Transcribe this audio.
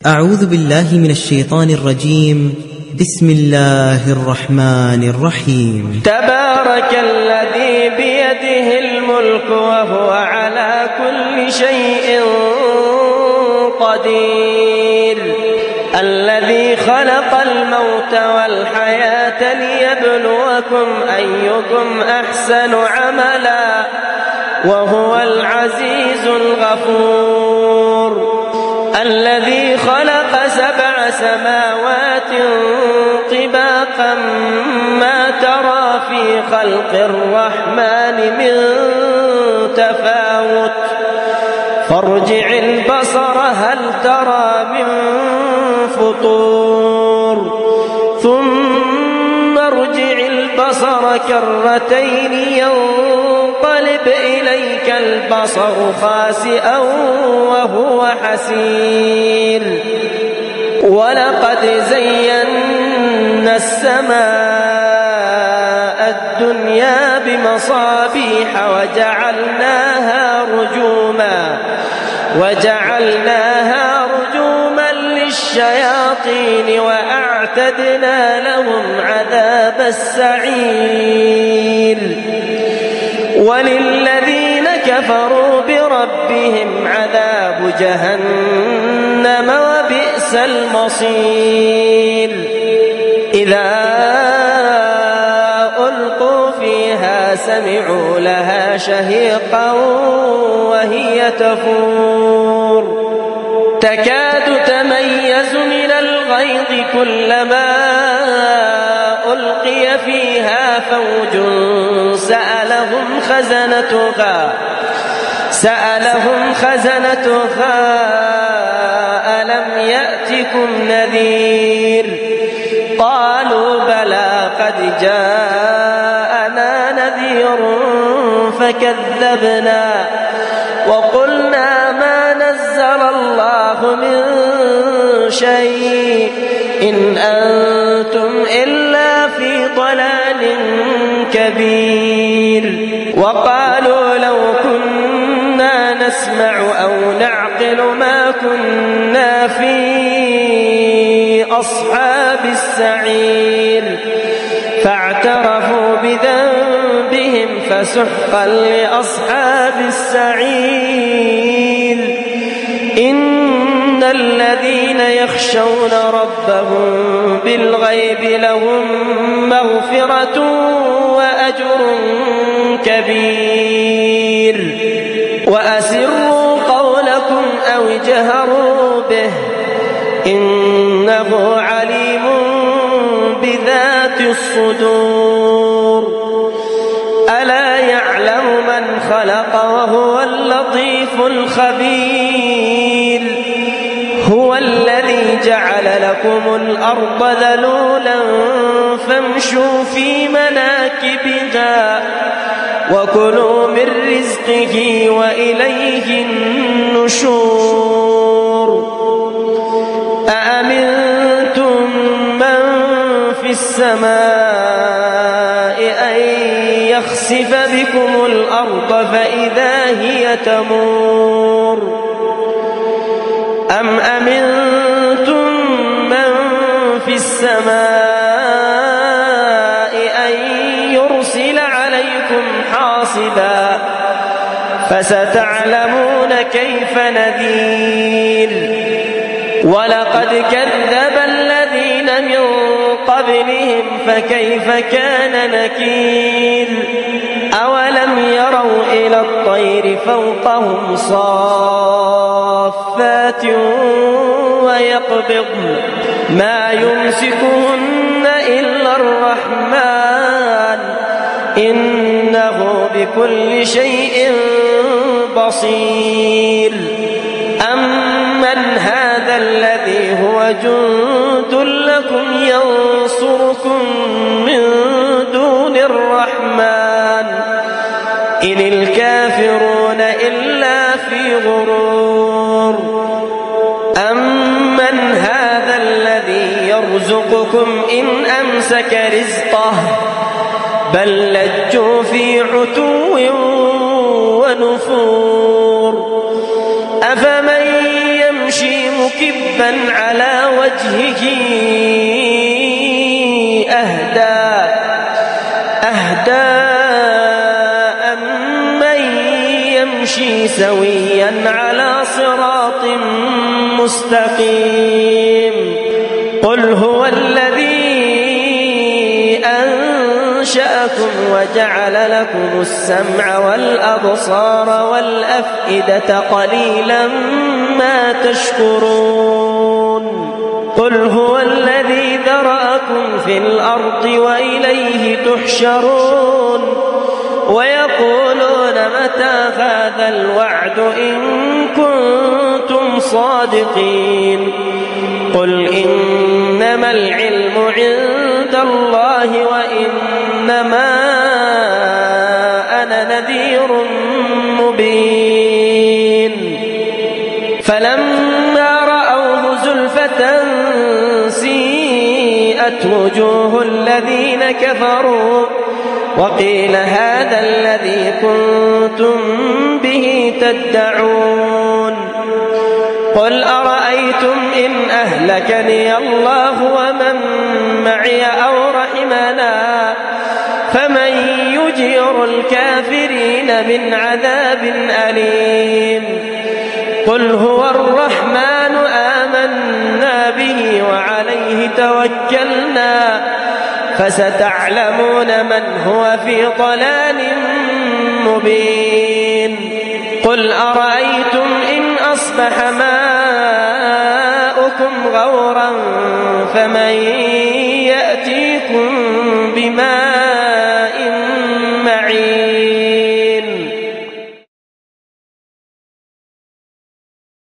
أعوذ بالله من الشيطان الرجيم. بسم الله الرحمن الرحيم. تبارك الذي بيده الملك وهو على كل شيء قدير، الذي خلق الموت والحياة ليبلوكم أيكم أحسن عملا وهو العزيز الغفور، الذي خلق 7 سماوات طباقا ما ترى في خلق الرحمن من تفاوت، فارجع البصر هل ترى من فطور، ثم ارجع البصر كرتين ينقلب إليك البصر خاسئا وهو حسير، ولقد زينا السماء الدنيا بمصابيح وجعلناها رجوما للشياطين وأعتدنا لهم عذاب السعير، وللذين كفروا بربهم عذاب جهنم وبئس المصير. إذا ألقوا فيها سمعوا لها شهيقا وهي تفور، تكاد تميز من الغيظ كلما ألقي فيها فوج سألهم خزنتها ألم يأتكم نذير؟ قالوا بلى قد جاءنا نذير فكذبنا وقلنا ما نزل الله من شيء إن أنتم إلا في ضلال كبير. وقالوا لو كنا نسمع أو نعقل ما كنا في أصحاب السعير، فاعترفوا بذنبهم فسحقا لأصحاب السعير. إن الذين يخشون ربهم بالغيب لهم مغفرة وأجر كبير. وأسروا قولكم أو اجهروا به إنه عليم بذات الصدور. ألا يعلم من خلق وهو اللطيف الخبير. هو الذي جعل لكم الأرض ذلولا فامشوا في مناكبها وكلوا من رزقه وإليه النشور. أأمنتم من في السماء أن يخسف بكم الأرض فإذا هي تمور، أم أمنتم من في السماء أن يرسل عليكم حاصبا فستعلمون كيف نذير. ولقد كذب الذين من قبلهم فكيف كان نكير. أولم يروا إلى الطير فوقهم صافات ويقبضن ما يمسكهن إلا الرحمن إنه بكل شيء بصير. أمن هذا الذي هو جند لكم ينصركم من دون الرحمن إن الكافرون إلا في غرور. أمن هذا الذي يرزقكم إن أمسك رزقه بل لجوا في عتو ونفور. أفمن يمشي مكبا على وجهه أهدى أمن يمشي سويا على صراط مستقيم. قل هو الذي أنشأكم وجعل لكم السمع والأبصار والأفئدة قليلا ما تشكرون. قل هو الذي ذرأكم في الأرض وإليه تحشرون. ويقولون متى هذا الوعد إن كنتم صادقين. قل إنما العلم عند الله وإنما أنا نذير مبين. فلما رأوه زلفة سيئت وجوه الذين كفروا وقيل هذا الذي كنتم به تدعون. قل أرأيتم إن أهلكني الله ومن معي أو رحمنا فمن يجير الكافرين من عذاب أليم. قل هو الرحمن آمنا به وعليه توكلنا فستعلمون من هو في ضلال مبين. قل أرأيتم إن أصبح ماؤكم غورا فمن